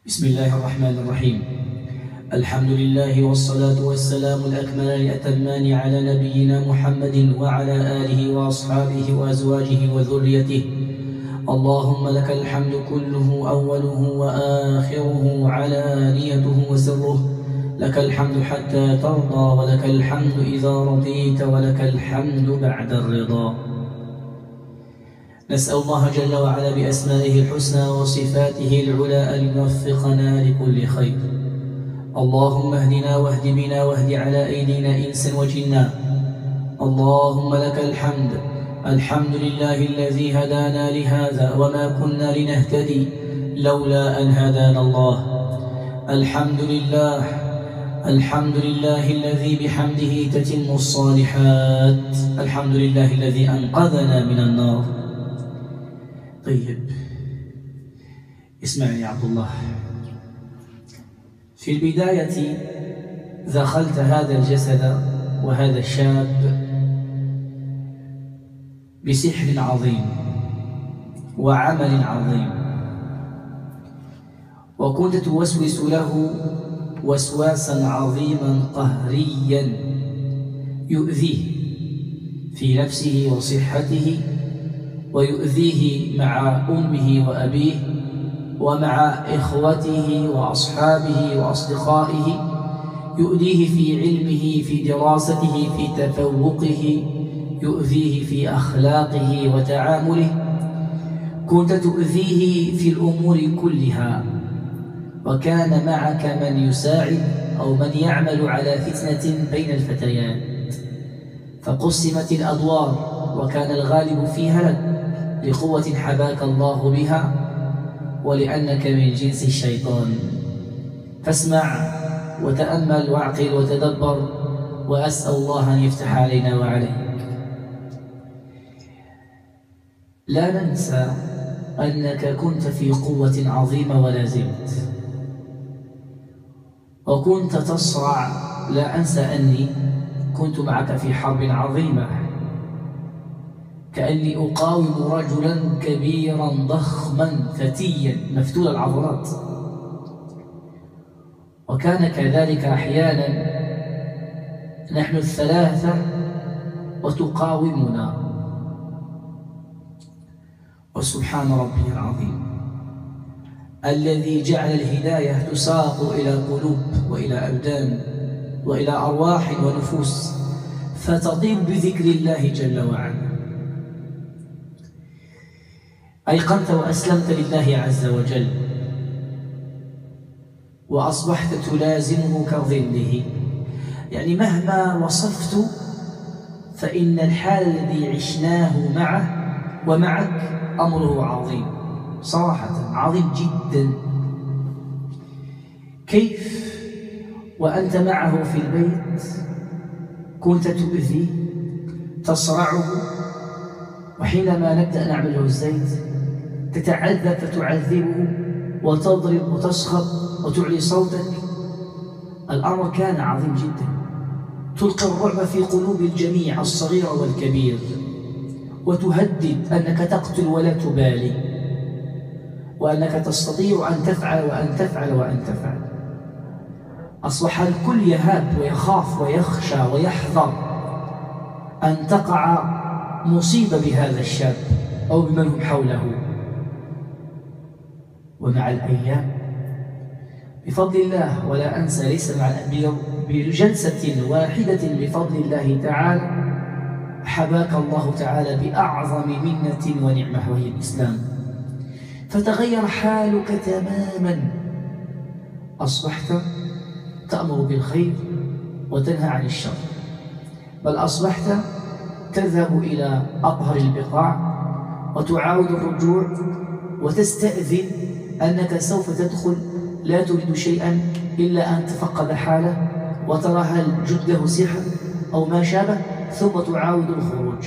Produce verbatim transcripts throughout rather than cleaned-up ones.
بسم الله الرحمن الرحيم. الحمد لله والصلاة والسلام الأكملان الأتمان على نبينا محمد وعلى آله وأصحابه وأزواجه وذريته. اللهم لك الحمد كله أوله وآخره علانيته وسره، لك الحمد حتى ترضى، ولك الحمد إذا رضيت، ولك الحمد بعد الرضا. نسأل الله جل وعلا بأسمائه الحسنى وصفاته العلى أن يوفقنا لكل خير. اللهم اهدنا واهد بنا واهد على أيدينا إنسا وجنا. اللهم لك الحمد، الحمد لله الذي هدانا لهذا وما كنا لنهتدي لولا أن هدانا الله. الحمد لله، الحمد لله الذي بحمده تتم الصالحات. الحمد لله الذي أنقذنا من النار. طيب، اسمعني يا عبد الله. في البداية دخلت هذا الجسد وهذا الشاب بسحر عظيم وعمل عظيم، وكنت توسوس له وسواسا عظيما قهريا يؤذيه في نفسه وصحته، ويؤذيه مع أمه وأبيه ومع إخوته وأصحابه وأصدقائه، يؤذيه في علمه، في دراسته، في تفوقه، يؤذيه في أخلاقه وتعامله. كنت تؤذيه في الأمور كلها، وكان معك من يساعد أو من يعمل على فتنة بين الفتيات، فقسمت الأدوار وكان الغالب فيها لك لقوة حباك الله بها ولأنك من جنس الشيطان. فاسمع وتأمل واعقل وتدبر، وأسأل الله أن يفتح علينا وعليك. لا ننسى أنك كنت في قوة عظيمة ولا زلت، وكنت تصرع. لا أنسى أني كنت معك في حرب عظيمة، كأني أقاوم رجلا كبيرا ضخما فتيا مفتول العضلات، وكان كذلك أحيانا نحن الثلاثة وتقاومنا. وسبحان ربي العظيم الذي جعل الهداية تساق إلى قلوب وإلى أبدان وإلى أرواح ونفوس، فتطيب بذكر الله جل وعلا. أيقنت وأسلمت لله عز وجل، وأصبحت تلازمه كظله. يعني مهما وصفت فإن الحال الذي عشناه معه ومعك أمره عظيم، صراحة عظيم جدا. كيف وأنت معه في البيت كنت تؤذيه، تصرعه، وحينما نبدأ نعمل له الزيت تتعذب فتعذبه وتضرب وتسخط وتعلي صوتك. الأمر كان عظيم جدا، تلقي الرعب في قلوب الجميع الصغير والكبير، وتهدد أنك تقتل ولا تبالي، وأنك تستطيع أن تفعل وأن تفعل وأن تفعل. أصبح الكل يهاب ويخاف ويخشى ويحذر أن تقع مصيبة بهذا الشاب أو بمن هم حوله. ومع الأيام بفضل الله، ولا أنسى ليس مع بجلسة واحدة بفضل الله تعالى، حباك الله تعالى بأعظم منة ونعمة وهي الإسلام، فتغير حالك تماما. أصبحت تأمر بالخير وتنهى عن الشر، بل أصبحت تذهب إلى أطهر البقاع وتعاود الرجوع، وتستأذن أنك سوف تدخل لا تريد شيئا إلا أن تفقد حاله وترى هل جد له سحر أو ما شابه، ثم تعاود الخروج.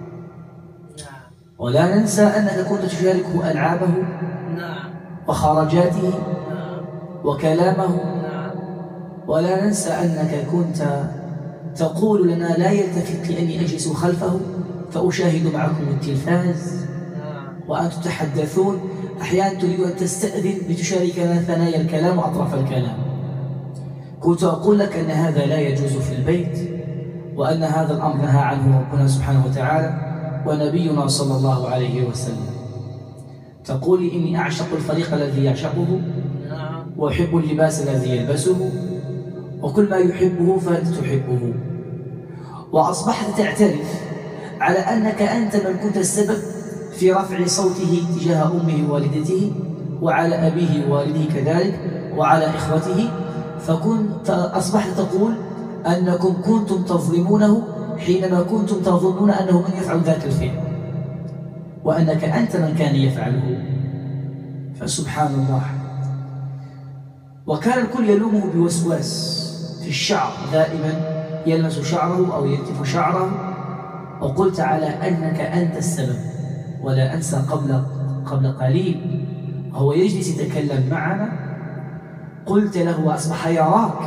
ولا ننسى أنك كنت تشاركه ألعابه وخرجاته وكلامه. ولا ننسى أنك كنت تقول لنا لا يلتفت لأني أجلس خلفه فأشاهد معكم التلفاز وأنتم تتحدثون، أحيانا تريد أن تستأذن لتشاركنا ثنايا الكلام وأطراف الكلام. كنت أقول لك أن هذا لا يجوز في البيت، وأن هذا الأمر نهى عنه ربنا سبحانه وتعالى ونبينا صلى الله عليه وسلم. تقول إني أعشق الفريق الذي يعشقه، وأحب اللباس الذي يلبسه، وكل ما يحبه فأنت تحبه، وأصبحت تعترف على أنك أنت من كنت السبب في رفع صوته تجاه أمه ووالدته، وعلى أبيه ووالده كذلك، وعلى إخوته، فكنت أصبحت تقول أنكم كنتم تظلمونه حينما كنتم تظنون أنه من يفعل ذاك الفعل، وأنك أنت من كان يفعله. فسبحان الله. وكان الكل يلومه بوسواس في الشعر، دائما يلمس شعره أو يكتف شعره، وقلت على أنك أنت السبب. ولا أنسى قبل قبل قليل هو يجلس يتكلم معنا، قلت له وأصبح يراك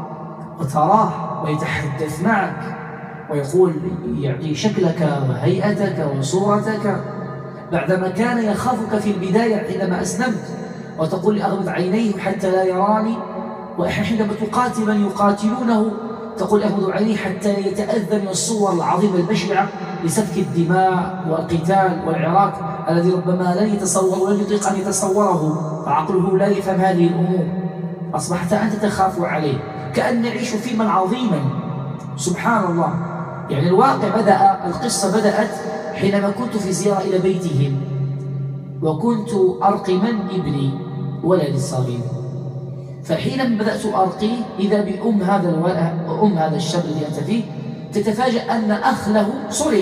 وتراه ويتحدث معك ويقول يعني شكلك وهيئتك وصورتك، بعدما كان يخافك في البداية عندما أسلمت، وتقول لي أغمض عينيه حتى لا يراني، وحينما تقاتل من يقاتلونه تقول أغمض عينيه حتى يتأذى من الصور العظيمة البشعة لسفك الدماء والقتال والعراك الذي ربما لن يتصور ولن يطيق أن يتصوره، فعقله لا يفهم هذه الأمور. أصبحت أنت تخاف عليه كأن نعيش فيلما عظيما. سبحان الله. يعني الواقع بدأ، القصة بدأت حينما كنت في زيارة إلى بيتهم، وكنت أرقي من ابني ولدي الصغير، فحينما بدأت أرقيه إذا بأم هذا أم هذا الشاب الذي أنت فيه تتفاجأ أن أخ له صرع.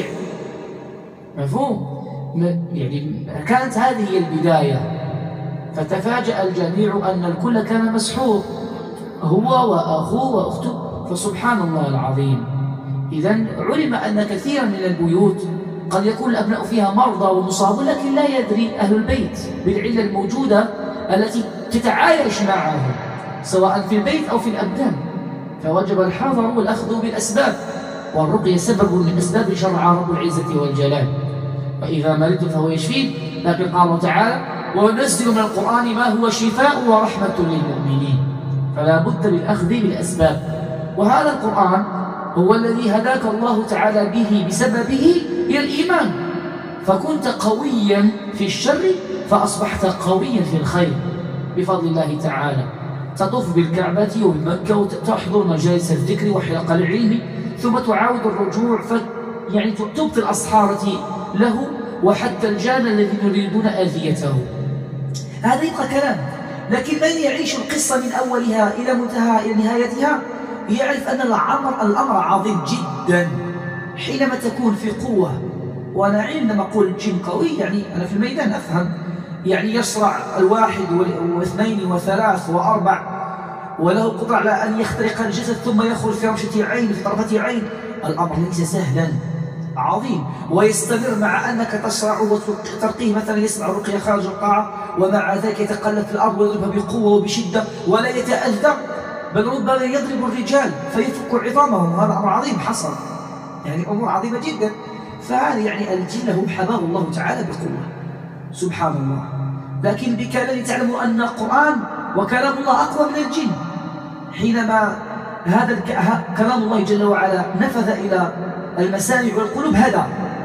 مفهوم؟ يعني كانت هذه هي البداية، فتفاجأ الجميع أن الكل كان مسحور، هو وأخوه وأخته. فسبحان الله العظيم. إذن علم أن كثيرا من البيوت قد يكون الأبناء فيها مرضى ومصابون، لكن لا يدري أهل البيت بالعلة الموجودة التي تتعايش معه سواء في البيت أو في الأبدان. فوجب الحذر والأخذ بالأسباب، والرقية سبب من أسباب شرع رب العزة والجلال. وإذا مرضت فهو يشفين، لكن قال الله تعالى وننزل من القرآن ما هو شفاء ورحمة للمؤمنين. فلا بد بالأخذ بالأسباب، وهذا القرآن هو الذي هداك الله تعالى به بسببه إلى الإيمان، فكنت قويا في الشر فأصبحت قويا في الخير بفضل الله تعالى. تطوف بالكعبة وبمكة وتحضر مجالس الذكر وحلق العلم، ثم تعاود الرجوع ف يعني تبطل الأصحارة له وحتى الجان الذين يريدون أذيته. هذا يبقى كلام، لكن من يعيش القصة من أولها إلى منتهى إلى نهايتها يعرف أن الأمر الأمر عظيم جدا. حينما تكون في قوة، وأنا عندما أقول الجن قوي يعني أنا في الميدان أفهم، يعني يصرع الواحد واثنين وثلاث وأربع، وله قدرة على أن يخترق الجسد ثم يخرج في رمشة عين في طرفة عين. الأمر ليس سهلا، عظيم. ويستمر مع أنك تصرع وترقيه، مثلا يسمع رقية خارج القاعة ومع ذلك يتقلب في الأرض ويضربها بقوة وبشدة ولا يتأذى، بل ربما يضرب الرجال فيفك عظامهم. هذا أمر عظيم حصل، يعني أمور عظيمة جدا. فهذا يعني الجن له حباه الله تعالى بقوة، سبحان الله. لكن بكلام تعلموا أن القرآن وكلام الله أقوى من الجن. حينما هذا كلام الله جل وعلا نفذ إلى المسامع والقلوب، هدى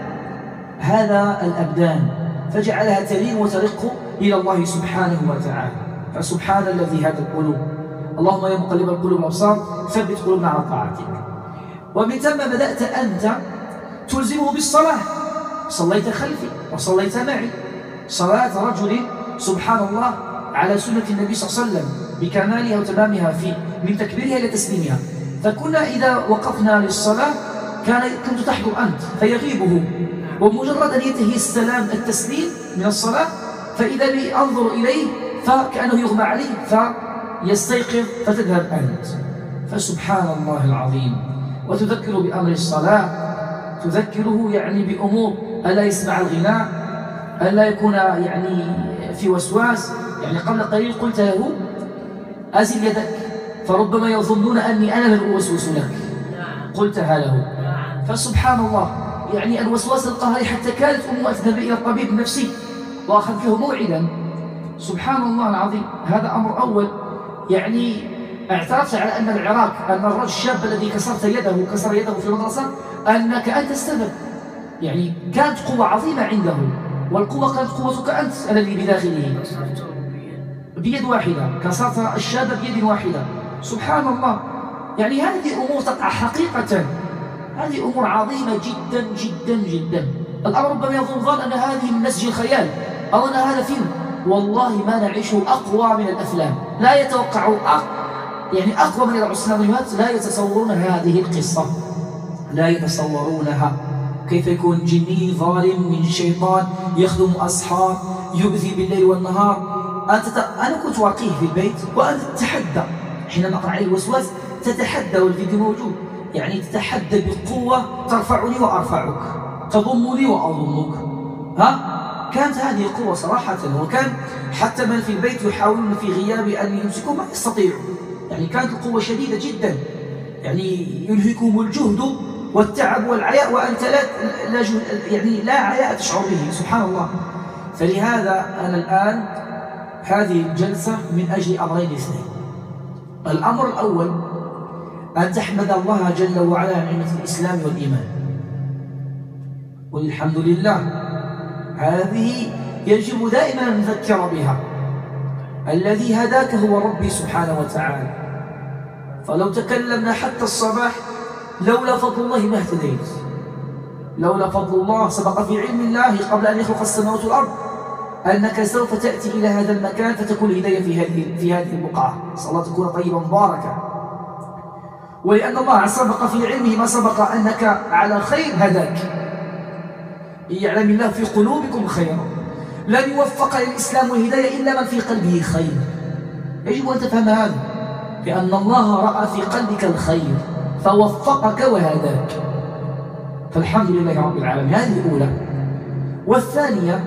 هذا الأبدان فجعلها تلين وترق إلى الله سبحانه وتعالى. فسبحان الذي هدى القلوب. اللهم يا مقلب القلوب والأبصار ثبت قلوبنا على طاعتك. ومن ثم بدأت أنت تلزمه بالصلاة. صليت خلفي وصليت معي صلاة رجل سبحان الله على سنة النبي صلى الله عليه وسلم بكمالها وتمامها في من تكبيرها إلى تسليمها. فكنا إذا وقفنا للصلاة كان كنت تحضر أنت فيغيبه، ومجرد أن ينتهي السلام التسليم من الصلاة فإذا بي أنظر إليه فكأنه يغمى عليه فيستيقظ فتذهب أنت. فسبحان الله العظيم. وتذكر بأمر الصلاة، تذكره يعني بأمور ألا يسمع الغناء، ألا يكون يعني في وسواس. يعني قبل قليل قلت له أزل يدك فربما يظنون أني أنا من أوسوس لك، قلتها له. فسبحان الله، يعني الوسواس القهري حتى كانت أمه تذهب إلى الطبيب النفسي وأخذت له موعدا سبحان الله العظيم، هذا أمر أول. يعني اعترفت على أن العراق، أن الرجل الشاب الذي كسرت يده كسر يده في المدرسة أنك أنت السبب. يعني كانت قوة عظيمة عنده، والقوة كانت قوتك أنت الذي بداخله. بيد واحدة كسرت الشاب بيد واحدة، سبحان الله. يعني هذه أمور تقع حقيقة، هذه أمور عظيمة جدا جدا جدا. الأمر ربما يظن ظن أن هذه من نسج الخيال أو أن هذا فيلم، والله ما نعيشه أقوى من الأفلام. لا يتوقع أق... يعني أقوى من العسلاميات لا يتصورون هذه القصة، لا يتصورونها. كيف يكون جني ظالم من شيطان يخدم أصحاب يؤذي بالليل والنهار. أنت ت... أنا كنت واقيه في البيت وأنت تتحدى حينما أقرأ عليه الوسواس، تتحدى والفيديو موجود. يعني تتحدى بقوة، ترفعني وأرفعك، تضمني وأضمك. ها؟ كانت هذه قوة صراحة. وكان حتى من في البيت يحاولون في غيابي أن يمسكوا ما يستطيعوا. يعني كانت القوة شديدة جدا، يعني يلهكم الجهد والتعب والعياء وأنت لا, لا يعني لا عياء تشعر به، سبحان الله. فلهذا أنا الآن هذه الجلسة من أجل أمرين اثنين. الأمر الأول أن تحمد الله جل وعلا على نعمة الإسلام والإيمان، والحمد لله. هذه يجب دائما أن نذكر بها. الذي هداك هو ربي سبحانه وتعالى. فلو تكلمنا حتى الصباح لولا فضل الله ما اهتديت، لولا فضل الله سبق في علم الله قبل أن يخلق السماوات والأرض أنك سوف تأتي إلى هذا المكان فتكون الهداية في هذه في هذه البقعة. صلى الله تكون طيبة مباركة. ولأن الله سبق في علمه ما سبق أنك على خير هداك. يعلم الله في قلوبكم خيرا. لن يوفق للإسلام والهداية إلا من في قلبه خير. يجب أن تفهم هذا، لأن الله رأى في قلبك الخير فوفقك وهداك. فالحمد لله رب العالمين. هذه الأولى. والثانية،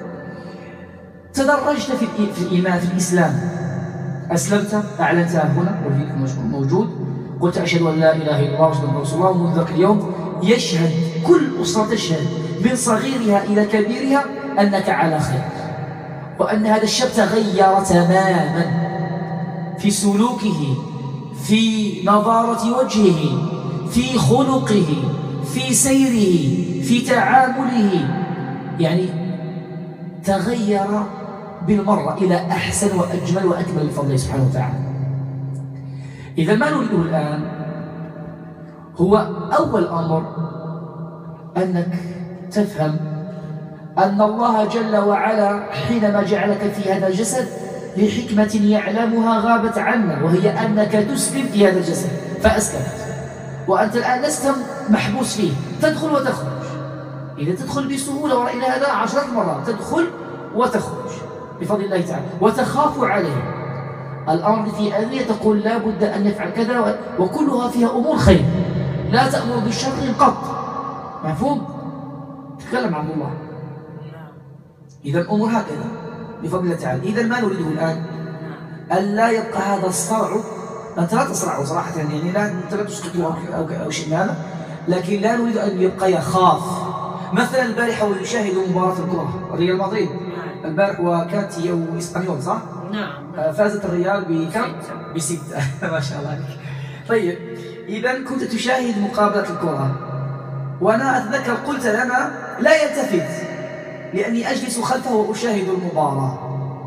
تدرجت في الإيمان في الإسلام. أسلمت، أعلنتها هنا والفيديو موجود. قلت أشهد أن لا إله إلا الله وأشهد أن رسول الله. ومنذ ذاك اليوم يشهد كل أسرة، تشهد من صغيرها إلى كبيرها أنك على خير، وأن هذا الشاب تغير تماما في سلوكه، في نظارة وجهه، في خلقه، في سيره، في تعامله. يعني تغير بالمرة إلى أحسن وأجمل وأكمل بفضل الله سبحانه وتعالى. إذا ما نريده الآن هو أول أمر أنك تفهم أن الله جل وعلا حينما جعلك في هذا الجسد لحكمة يعلمها غابت عنا، وهي أنك تسلم في هذا الجسد فأسلمت. وأنت الآن لست محبوس فيه، تدخل وتخرج. إذا تدخل بسهولة ورأينا هذا عشرات مرات، تدخل وتخرج بفضل الله تعالى وتخاف عليه. الأمر في أذية تقول لا بد أن نفعل كذا، وكلها فيها أمور خير. لا تأمر بالشر قط. مفهوم؟ تكلم عن الله. إذا الأمور هكذا بفضل الله تعالى. إذا ما نريده الآن أن لا يبقى هذا الصرع. أنت لا تصرعه صراحة، يعني لا أنت لا تسقطه أو, أو شيء من هذا، لكن لا نريد أن يبقى يخاف. مثلا البارحة ويشاهد مباراة الكرة ريال مدريد البارح، وكانت هي وإسبانيول صح؟ نعم. فازت الريال بكم؟ بستة. ما شاء الله عليك. طيب، إذا كنت تشاهد مقابلة الكرة، وأنا أتذكر قلت لنا لا يلتفت لأني أجلس خلفه وأشاهد المباراة.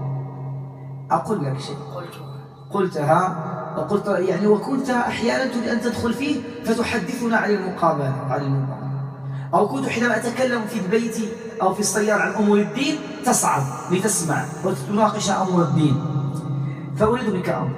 أقول لك شيء قلتها، وقلت يعني وكنت أحيانا تريد أن تدخل فيه فتحدثنا عن المقابلة عن المباراة. أو كنت حينما أتكلم في البيت أو في السيارة عن أمور الدين تصعد لتسمع وتناقش أمور الدين. فأريد منك أمر.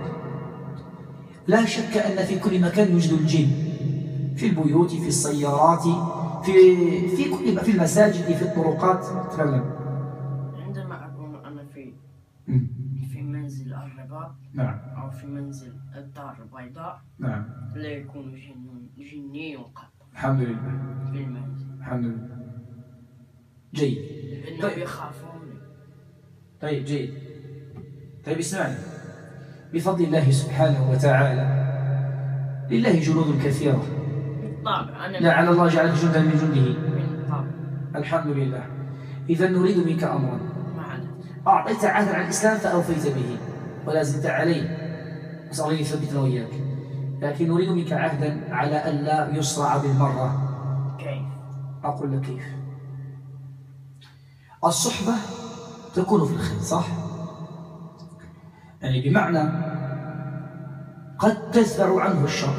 لا شك أن في كل مكان يوجد الجن، في البيوت، في السيارات، في في كل في المساجد، في الطرقات. تكلم. عندما أكون أنا في في منزل الرباط، نعم، أو في منزل الدار البيضاء، نعم، لا يكون جن جني قط. الحمد لله. في المنزل. الحمد لله. جيد. إنهم طيب. يخافوني. طيب جيد. طيب اسمعني. بفضل الله سبحانه وتعالى لله جنود كثيرة. بالطبع. أنا لعل الله جعل جندا من جنده. بالطبع. الحمد لله. إذا نريد منك أمرا. أعطيت عهدا عن الإسلام فأوفيت به ولا زلت عليه، نسأل الله يثبتنا وإياك. لكن نريد منك عهدا على أن لا يصرع بالمرة. كيف؟ أقول لك كيف. الصحبة تكون في الخير، صح؟ يعني بمعنى قد تدفع عنه الشر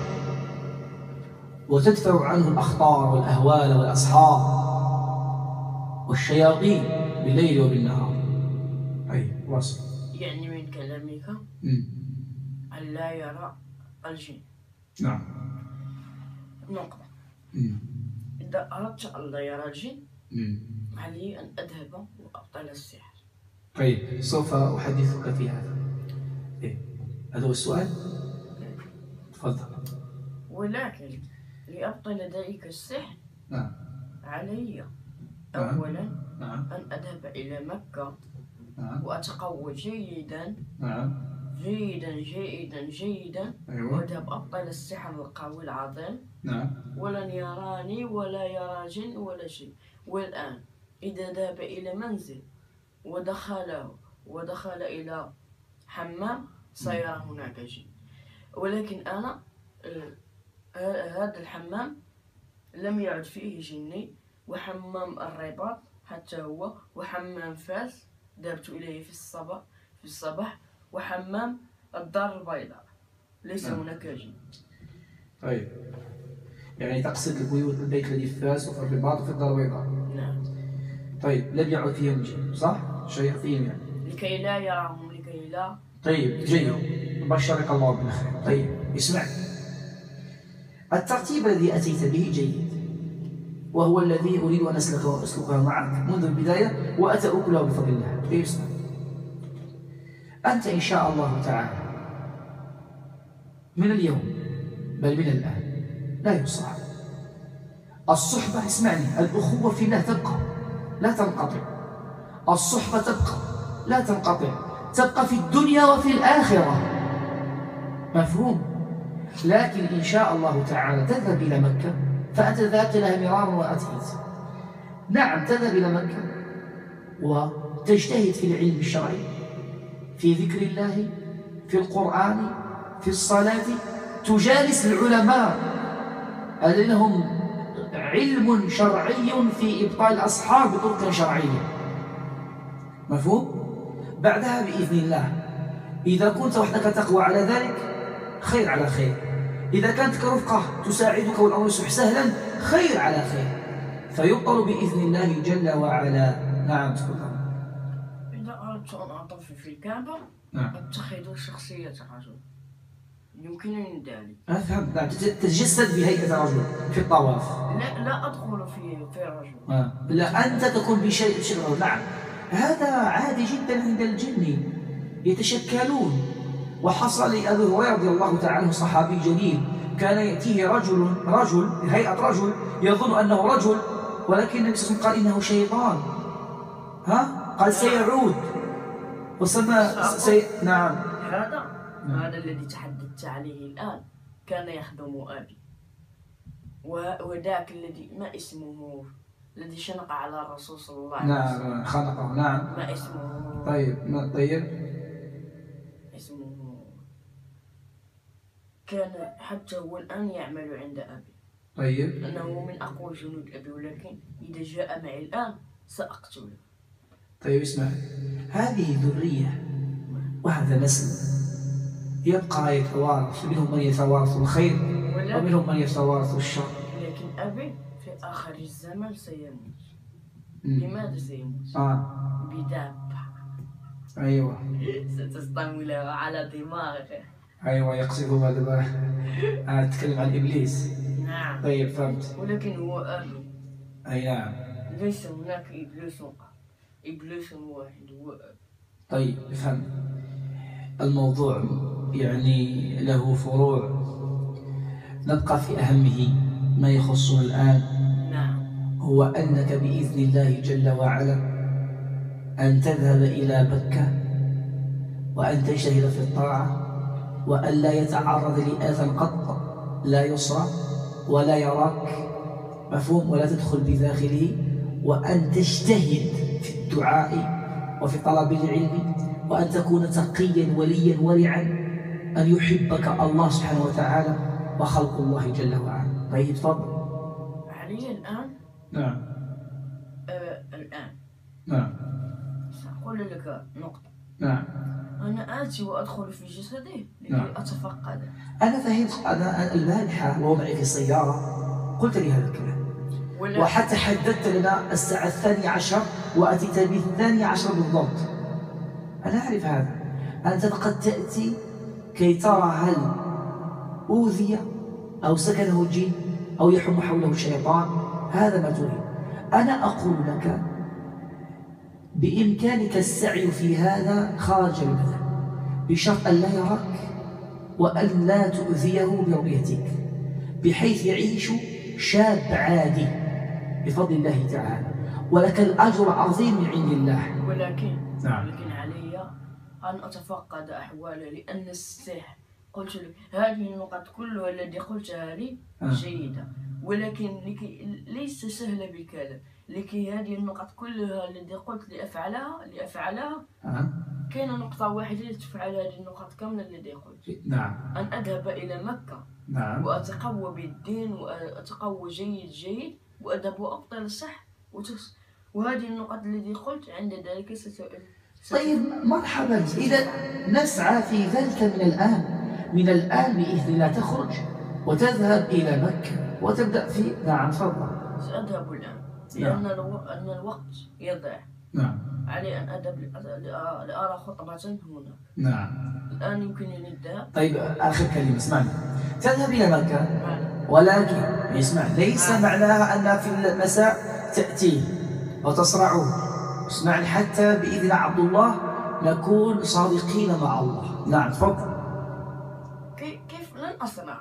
وتدفع عنه الأخطار والأهوال والأصحاب والشياطين بالليل وبالنهار. أي واصل. يعني من كلامك أن لا يرى الجن. نعم. نقطة. إذا أردت أن لا يرى الجن علي أن أذهب وأبطل السحر. طيب سوف أحدثك في هذا. إيه؟ هذا هو السؤال؟ تفضل. ولكن لأبطل ذلك السحر نعم. علي أولا نعم. أن أذهب إلى مكة نعم. وأتقوى جيدا نعم. جيدا جيدا جيدا أيوة. وأذهب أبطل السحر القوي العظيم نعم. ولن يراني ولا يرى جن ولا شيء. والآن إذا ذهب إلى منزل ودخله ودخل إلى حمام سيرى هناك جن، ولكن أنا هذا الحمام لم يعد فيه جني، وحمام الرباط حتى هو، وحمام فاس ذهبت إليه في الصباح في الصباح وحمام الدار البيضاء ليس نعم. هناك جن. طيب يعني تقصد البيوت البيت الذي في فاس وفي الرباط وفي الدار البيضاء. نعم. طيب لم يعد فيهم جن، صح؟ شياطين يعني. لكي لا يراهم لكي لا. طيب جيد، بشرك الله بالخير. طيب اسمع، الترتيب الذي أتيت به جيد، وهو الذي أريد أن أسلكه أسلكه معك منذ البداية وأتأكله بفضل الله. طيب اسمع، أنت إن شاء الله تعالى من اليوم بل من الآن لا يصعب الصحبة. اسمعني، الأخوة في الله تبقى لا تنقطع، الصحبة تبقى لا تنقطع، تبقى في الدنيا وفي الآخرة، مفهوم؟ لكن إن شاء الله تعالى تذهب إلى مكة، فأنت ذهبت لها مرارا وأتيت. نعم تذهب إلى مكة وتجتهد في العلم الشرعي، في ذكر الله، في القرآن، في الصلاة، تجالس العلماء الذين هم علم شرعي في إبطال الأسحار بطرق شرعية، مفهوم؟ بعدها بإذن الله إذا كنت وحدك تقوى على ذلك خير على خير، إذا كانت رفقة تساعدك والأمر يصبح سهلا خير على خير، فيبطل بإذن الله جل وعلا. نعم تفضل. إذا أردت أن أطوف في الكعبة نعم. أتخذ شخصية رجل، يمكنني ذلك. أفهم. نعم تتجسد بهيئة رجل في الطواف. لا لا أدخل في في رجل. آه. لا أنت تكون بشيء بشيء. نعم هذا عادي جدا عند الجن، يتشكلون. وحصل لأبي هريرة رضي الله تعالى عنه صحابي جليل، كان يأتيه رجل رجل بهيئة رجل يظن أنه رجل، ولكن النبي صلى الله عليه وسلم قال إنه شيطان. ها؟ قال سيعود وسمى سي... نعم. هذا هذا الذي تحدثت عليه الآن كان يخدم أبي، وذاك الذي ما اسمه الذي شنق على الرسول صلى الله عليه وسلم. نعم خنقه. نعم. ما اسمه؟ طيب ما طيب اسمه كان حتى هو الآن يعمل عند أبي. طيب. أنه من أقوى جنود أبي، ولكن إذا جاء معي الآن سأقتله. طيب اسمع، هذه ذرية وهذا نسل يبقى يتوارث، منهم من يتوارث الخير ومنهم من يتوارث الشر. لكن أبي في آخر الزمن سيموت. لماذا سيموت؟ آه. بدابة. أيوة. ستستعمل على دماغه. أيوة يقصد هذا. أنا أتكلم عن إبليس. نعم. طيب فهمت. ولكن هو أبي. أي نعم. ليس هناك إبليس إبليس واحد هو أبي. طيب افهم، الموضوع يعني له فروع، نبقى في أهمه ما يخصنا الآن. نعم. هو أنك بإذن الله جل وعلا أن تذهب إلى مكة وأن تجتهد في الطاعة، وأن لا يتعرض لآذى قط، لا يصرى ولا يراك، مفهوم؟ ولا تدخل بداخله، وأن تجتهد في الدعاء وفي طلب العلم، وأن تكون تقيا وليا ورعا، أن يحبك الله سبحانه وتعالى وخلق الله جل وعلا. طيب تفضل. علي الآن نعم آه الآن نعم سأقول لك نقطة. نعم. أنا آتي وأدخل في جسدي لكي نعم. أتفقد. أنا فهمت. أنا البارحة وضعي في السيارة قلت لي هذا الكلام، وحتى حددت لنا الساعة الثانية عشر وأتيت بالثانية عشر بالضبط. أنا أعرف هذا. أنت قد تأتي كي ترى هل أوذي أو سكنه الجن أو يحوم حوله الشيطان، هذا ما تريد. أنا أقول لك بإمكانك السعي في هذا خارج البدن، بشرط أن لا يراك وأن لا تؤذيه برؤيتك، بحيث يعيش شاب عادي بفضل الله تعالى، ولك الأجر عظيم من عند الله. ولكن نعم. ولكن علي أن أتفقد أحواله، لأن السحر قلت لك هذه النقط كلها التي قلتها لي جيدة، ولكن لكي ليس سهلة بالكلام، لكي هذه النقط كلها التي قلت لأفعلها لأفعلها أه. كان نقطة واحدة لتفعل هذه النقط كاملة التي قلت. نعم. أن أذهب إلى مكة. نعم. وأتقوى بالدين وأتقوى جيد جيد وأذهب وأبطل الصح وتس... وهذه النقط التي قلت عند ذلك ست... ست... طيب مرحبا. إذا نسعى في ذلك من الآن، من الآن بإذن الله تخرج وتذهب إلى مكة وتبدأ في. نعم تفضل. سأذهب الآن لأن الو... أن الوقت يضيع. نعم. علي أن أذهب لأرى خطبة هنا. نعم. الآن يمكنني الذهاب. طيب آخر كلمة اسمعني. تذهب إلى مكة، ولكن اسمع، ليس معناها أن في المساء تأتي وتصرعه. اسمعني، حتى بإذن عبد الله نكون صادقين مع الله. نعم تفضل. كيف لن أصنع؟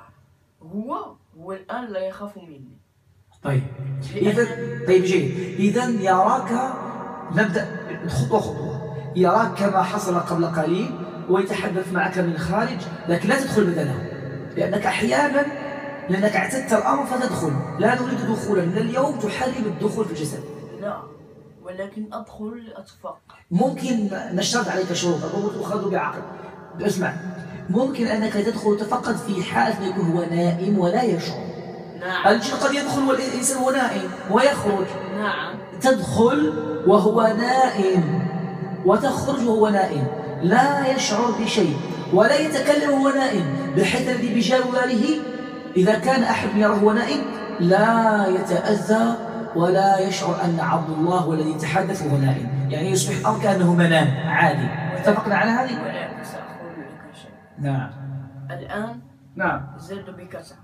هو هو الآن لا يخاف مني. طيب إذا طيب جيد. إذا يراك، نبدأ خطوة خطوة، يراك كما حصل قبل قليل ويتحدث معك من خارج، لكن لا تدخل بدنه، لأنك أحيانا لأنك اعتدت الأمر فتدخل. لا نريد دخولا من اليوم تحرم الدخول في الجسد. لا، ولكن أدخل لأتفقد. ممكن نشرط عليك شروط، الأمور تؤخذ بعقل. اسمع، ممكن أنك تدخل تفقد في حال يكون هو نائم ولا يشعر. نعم. الجن قد يدخل والإنسان هو نائم ويخرج. نعم. تدخل وهو نائم وتخرج وهو نائم، لا يشعر بشيء ولا يتكلم وهو نائم، بحيث الذي بجواره إذا كان أحد يراه هو نائم لا يتأذى ولا يشعر أن عبد الله هو الذي يتحدث وهو نائم، يعني يصبح الأمر كأنه منام عادي. اتفقنا على هذه؟ ولكن سأقول لك شيء. نعم. الآن نعم. زاد بكسر.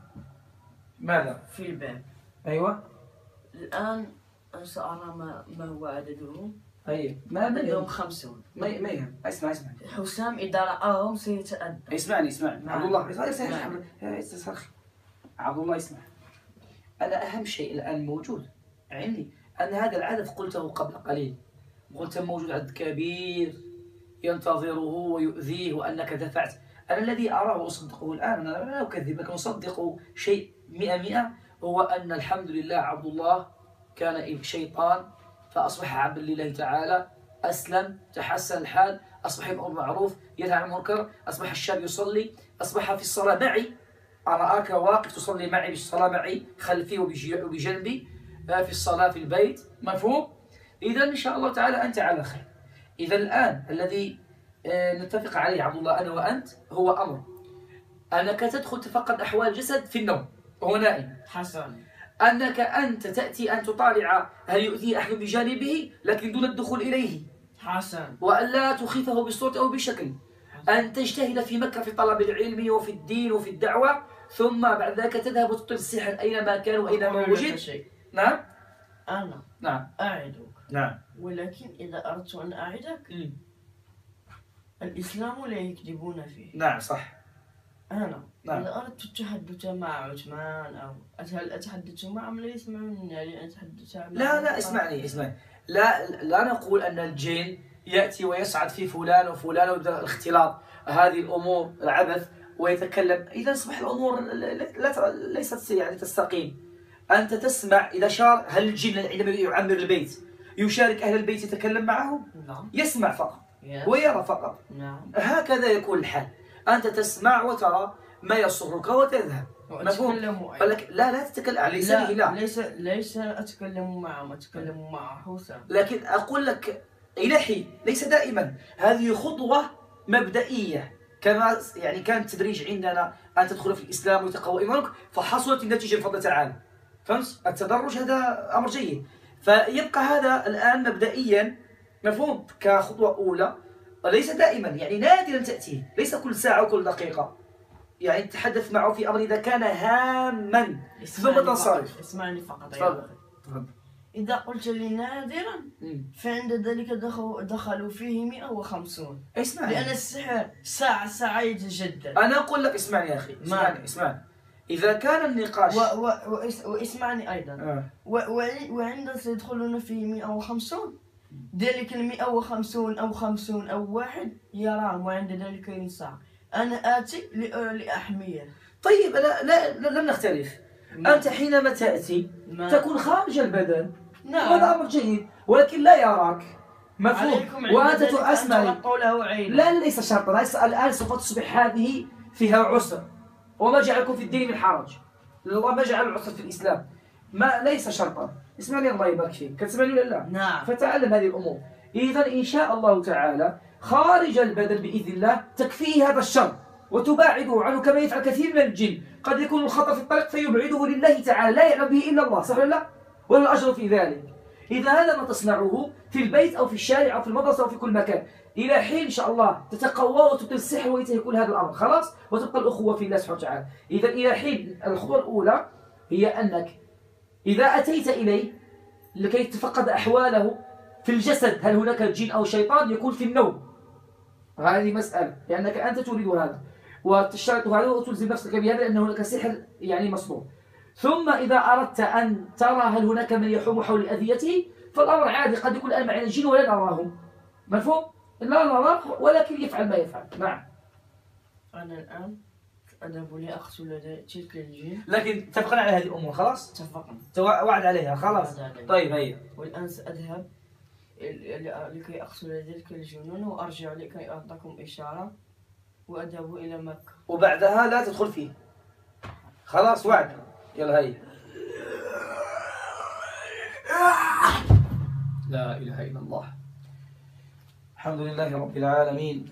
ماذا؟ في الباب. أيوة. الآن سأرى ما, ما هو عددهم. طيب ما عددهم خمسون. ما ما يهم. اسمع اسمع. حسام إذا رآهم سيتأذى. اسمعني اسمعني. عبد الله اسمع. عبد الله اسمع. أنا أهم شيء الآن موجود عندي أن هذا العدد قلته قبل قليل، قلت موجود عدد كبير ينتظره ويؤذيه وأنك دفعت. أنا الذي أراه وأصدقه الآن، أنا لا أكذب لكن أصدق شيء مئة مئة، هو أن الحمد لله عبد الله كان شيطان فأصبح عبدا لله تعالى، أسلم، تحسن الحال، أصبح يأمر بالمعروف ينهى عن المنكر، أصبح الشاب يصلي، أصبح في الصلاة معي، أراك واقف تصلي معي بالصلاة معي خلفي وبجنبي في الصلاة في البيت. مفهوم؟ إذا إن شاء الله تعالى أنت على خير. إذا الآن الذي نتفق عليه عبد الله أنا وأنت هو أمر أنك تدخل تفقد أحوال الجسد في النوم وهو نائم. حسن. أنك أنت تأتي أن تطالع هل يؤذي أحد بجانبه لكن دون الدخول إليه. حسن. وأن لا تخيفه بالصوت أو بشكل. أن تجتهد في مكة في طلب العلم وفي الدين وفي الدعوة، ثم بعد ذلك تذهب وتبطل السحر أينما كان وأينما وجد. نعم. أنا نعم أعدك. نعم. ولكن إذا أردت أن أعدك م. الإسلام لا يكذبون فيه. نعم صح. أنا نعم. إذا أردت التحدث مع عثمان أو هل أتحدث معهم لا يسمعونني، يعني أتحدث مع لا لا اسمعني اسمعني لا لا نقول أن الجن يأتي ويسعد في فلان وفلان ويبدأ الاختلاط، هذه الأمور العبث ويتكلم، إذا أصبح الأمور لا ليست يعني تستقيم. أنت تسمع إذا شار هل الجن عندما يعمر البيت يشارك أهل البيت يتكلم معهم؟ نعم. يسمع فقط ويرى فقط. نعم. هكذا يكون الحال، أنت تسمع وترى ما يسرك وتذهب. وأتكلم قال لك لا لا تتكلم على لسانه، لا ليس ليس أتكلم معه، أتكلم معه. لكن أقول لك إلى حين، ليس دائما. هذه خطوة مبدئية، كما يعني كان التدريج عندنا أن تدخل في الإسلام ويتقوى إيمانك، فحصلت النتيجة بفضل تعالى. فهمت؟ التدرج هذا أمر جيد، فيبقى هذا الآن مبدئيا مفهوم كخطوة أولى، وليس دائما، يعني نادرا تأتيه، ليس كل ساعة وكل دقيقة. يعني تحدث معه في أمر إذا كان هاما ثم تنصرف. اسمعني فقط. تفضل. إذا قلت لي نادرا فعند ذلك دخلوا فيه مئة وخمسون. اسمعني، لأن السحر ساعة ساعة يتجدد. أنا أقول لك اسمعني يا أخي، اسمعني اسمعني. إذا كان النقاش و... و... واسمعني أيضا. آه. و... و... وعند سيدخلون فيه مئة وخمسون، ذلك المئة وخمسون أو خمسون أو واحد يراهم وعند ذلك ينسى. أنا آتي لأحميه. طيب لا لا لم نختلف. ما. أنت حينما تأتي ما. تكون خارج البدن. نعم. هذا أمر جيد، ولكن لا يراك. مفهوم. وأنت تسمع. لا ليس شرطا. الآن سوف تصبح هذه فيها عسر، وما جعلكم في الدين من حرج. الله ما جعل العسر في الإسلام، ما ليس شرطا. اسمعني الله يبارك فيك، كتسمعني ولا لا؟ نعم. فتعلم هذه الأمور. إذا إن شاء الله تعالى خارج البدن بإذن الله تكفيه هذا الشر وتباعده عنه، كما يفعل كثير من الجن. قد يكون الخطر في الطريق فيبعده لله تعالى، لا يعلم به إلا الله، صح ولا لا؟ ولا الأجر في ذلك. إذا هذا ما تصنعه في البيت أو في الشارع أو في المدرسة أو في كل مكان، إلى حين إن شاء الله تتقوى وتبطل السحر وينتهي كل هذا الأمر، خلاص، وتبقى الأخوة في الله سبحانه وتعالى. إذا إلى حين الخطوة الأولى هي أنك إذا أتيت إليه لكي تتفقد أحواله في الجسد، هل هناك جن أو شيطان، يكون في النوم. هذه مسألة، لأنك أنت تريد هذا وتشترط هذا وتلزم نفسك بهذا، لأن هناك سحر يعني مصنوع. ثم إذا أردت أن ترى هل هناك من يحوم حول أذيته، فالأمر عادي، قد يكون الآن معنا الجن ولا نراهم. مفهوم؟ لا نراه ولكن يفعل ما يفعل. نعم. أنا الآن أذهب لأقتل تلك الجن. لكن اتفقنا على هذه الأمور، خلاص؟ اتفقنا. وعد عليها، خلاص؟ طيب هيا. والآن سأذهب لكي أقتل تلك الجنون وأرجع لكي أعطيكم إشارة وأذهب إلى مكة. وبعدها لا تدخل فيه. خلاص وعد. يلا هيا. لا إله إلا الله. الحمد لله رب العالمين.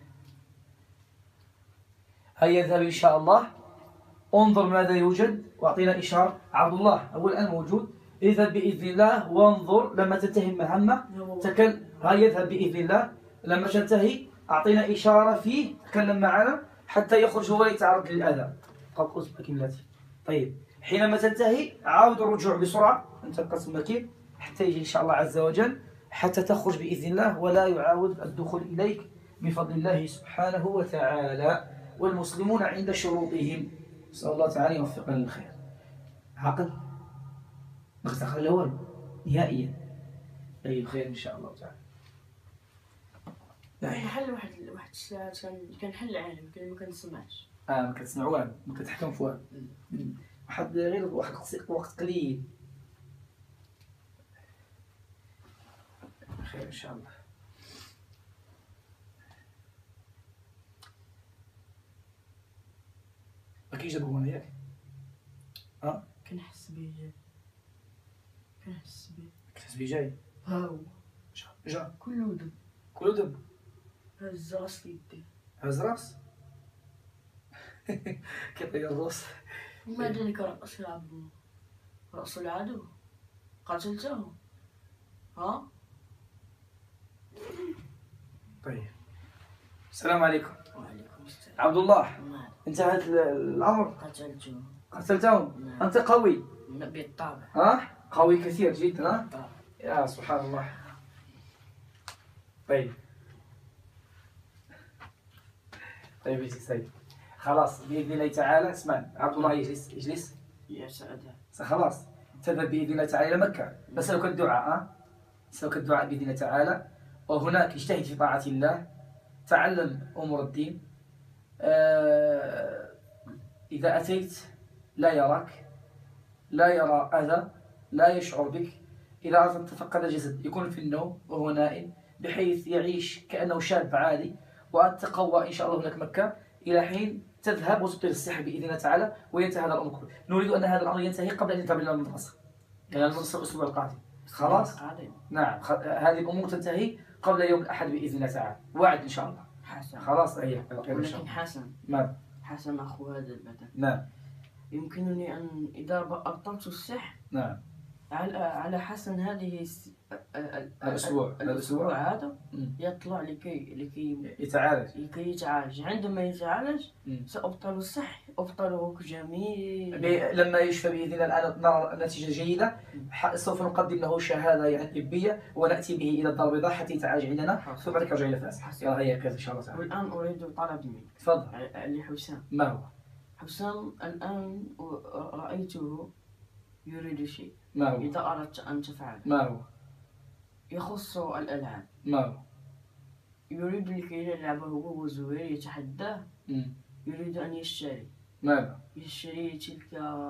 هيا اذهب إن شاء الله، انظر ماذا يوجد وأعطينا إشارة. عبد الله هو الآن موجود، اذهب بإذن الله وانظر لما تنتهي المهمة تكل. هيا اذهب بإذن الله، لما تنتهي أعطينا إشارة فيه، تكلم معنا حتى يخرج هو يتعرض للأذى. قبل أسبوع كملتي. طيب حينما تنتهي عاود الرجوع بسرعة، أنت قسم مكين حتى يجي إن شاء الله عز وجل، حتى تخرج بإذن الله ولا يعاود الدخول إليك بفضل الله سبحانه وتعالى. والمسلمون عند شروطهم، نسأل الله تعالى يوفقنا للخير. عقل ما تدخل الأول نهائيا. طيب خير إن شاء الله تعالى. كان حل واحد واحد الساعة كان حل عالم كان ما كنسمعش. اه ما كتسمع والو، ما كتحكم في والو. واحد غير واحد وقت قليل. خير إن شاء الله. ما كيجابو هنا ياك؟ اه كنحس بيه جاي. كنحس بيه. كنحس بيه جاي؟ ها هو. جا جا. كلو دب. كلو دب. هز راس في يدي. هز راس؟ كيطير الراس. وما ذلك رأس العدو. رأس العدو. قتلته. ها؟ طيب. السلام عليكم. وعليكم السلام. عبد الله. نعم. انتهت الأمر؟ قتلته. قتلتهم؟ نعم. أنت قوي. بالطبع. ها؟ قوي كثير جدا. ها؟ بالطبع. يا سبحان الله. طيب. طيب يا سيدي. خلاص بإذن الله تعالى. اسمع عبد الله، يجلس اجلس. يا سعادة. خلاص تذهب بإذن الله تعالى إلى مكة، بسألك الدعاء. ها؟ بسألك الدعاء بإذن الله تعالى، وهناك اجتهد في طاعة الله، تعلم أمور الدين. آه إذا أتيت لا يراك، لا يرى أذى، لا يشعر بك. إذا أردت أن تتفقد الجسد يكون في النوم وهو نائم بحيث يعيش كأنه شاب عادي، وأن تقوى إن شاء الله هناك مكة إلى حين تذهب وتطير الصحة بإذن الله تعالى وينتهي هذا الأمر كله. نريد أن هذا الأمر ينتهي قبل أن نذهب إلى المدرسة، يعني المدرسة الأسبوع القادم. خلاص؟ نعم، خ... هذه الأمور تنتهي قبل يوم الأحد بإذن الله تعالى، وعد إن شاء الله. حسن. خلاص أيه. ولكن حسن. نعم. حسن أخو هذا البدن. نعم. يمكنني أن إذا أبطلت السح. نعم. على على حسن هذه الأسبوع الأسبوع هذا يطلع لكي لكي يتعالج لكي يتعالج. عندما يتعالج سأبطل الصح، أبطله جميل. لما يشفى بإذن الله الآن نرى نتيجة جيدة، سوف نقدم له شهادة يعني طبية ونأتي به إلى الدار البيضاء حتى يتعالج عندنا، ثم بعد يرجع إلى فاس. يلا هيا كذا إن شاء الله تعالى. والآن أريد طلب منك. تفضل. لحسام. ما هو؟ حسام الآن رأيته يريد شيء. ما هو؟ إذا أردت أن تفعل. ما هو؟ يخص الألعاب. ما هو؟ يريد لكي يلعبه هو وزهير يتحداه. مم. يريد أن يشتري. ماذا؟ يشتري تلك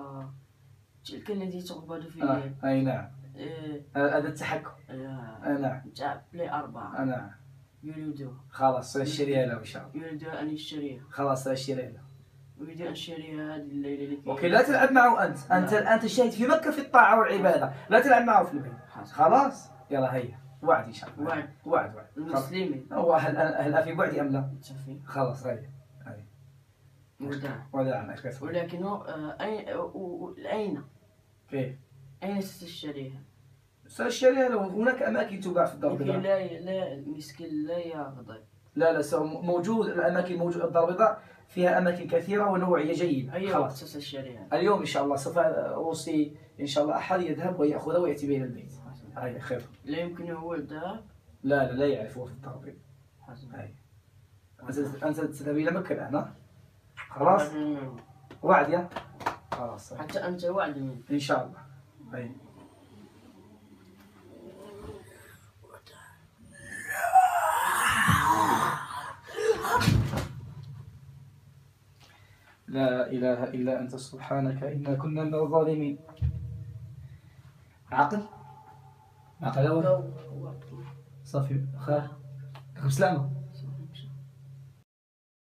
تلك التي تقبض في آه. اليد. أي نعم. هذا إيه... التحكم. آه. نعم. تاع بلاي أربعة. آه. نعم. يريد. خلاص سأشتريها له إن شاء الله. يريد أن يشتريها. خلاص سأشتريها له. أريد أن أشتريها هذه الليلة لكي. أوكي لا تلعب معه أنت، أنت الآن تجتهد في مكة في الطاعة والعبادة، لا تلعب معه في البيت. خلاص يلا هيا وعد إن شاء الله. وعد. وعد وعد. المسلمين. هو هل هل في بعد أم لا؟ صافي. خلاص هيا. هيا. وداع. وداع. ولكن أين أين؟ كيف؟ أين ستشتريها؟ سأشتريها له، هناك أماكن تباع في الدار البيضاء. البيضاء. لا لا المسكين لا يغضب. لا لا موجود الأماكن موجودة الدار البيضاء فيها أماكن كثيرة ونوعية جيدة. أي وقت ستشتريها؟ اليوم إن شاء الله سوف أوصي إن شاء الله أحد يذهب ويأخذها ويأتي بها إلى البيت. هاي خير. لا يمكن هو الذهاب؟ لا لا لا يعرف هو في الدار البيضاء. هاي. أنت أنت تذهب إلى مكة الآن خلاص؟ وعد يا؟ خلاص. حتى أنت وعد مني. إن شاء الله. هاي. لا إله إلا أنت سبحانك إنا كنا من الظالمين. عقل؟ عقل أول؟ صافي خير. بسلامة.